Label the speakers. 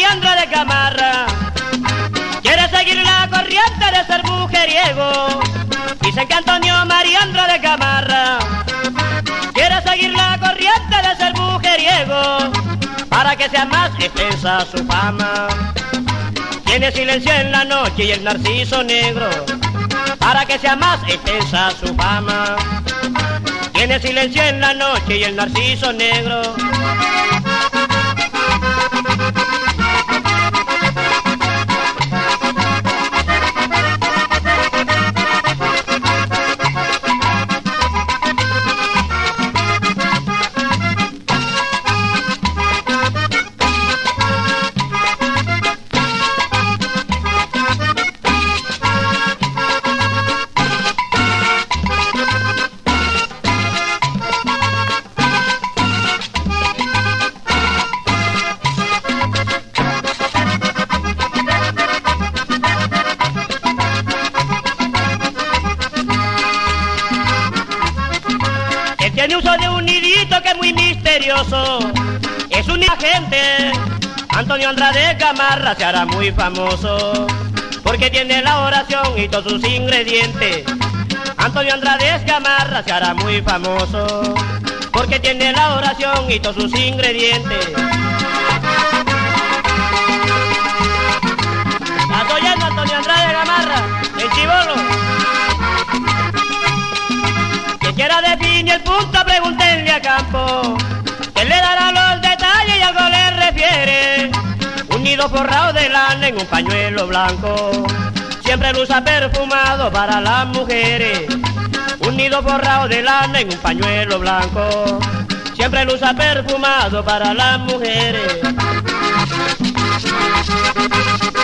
Speaker 1: Mariandra de Gamarra quiere seguir la corriente de ser mujeriego. Dicen que Antonio Mariandra de Gamarra quiere seguir la corriente de ser mujeriego para que sea más extensa su fama. Tiene silencio en la noche y el narciso negro para que sea más extensa su fama. Tiene silencio en la noche y el narciso negro. Tiene uso de un nidito que es muy misterioso, es un agente. Antonio Andrade Gamarra se hará muy famoso, porque tiene la oración y todos sus ingredientes. Antonio Andrade Gamarra se hará muy famoso, porque tiene la oración y todos sus ingredientes. ¿Estás oyendo, Antonio Andrade Gamarra, el chibolo? Quiera definir el punto, pregúntenle a Campo, que le dará los detalles y algo le refiere. Un nido forrado de lana en un pañuelo blanco, siempre lo usa perfumado para las mujeres. Un nido forrado de lana en un pañuelo blanco, siempre lo usa perfumado para las mujeres.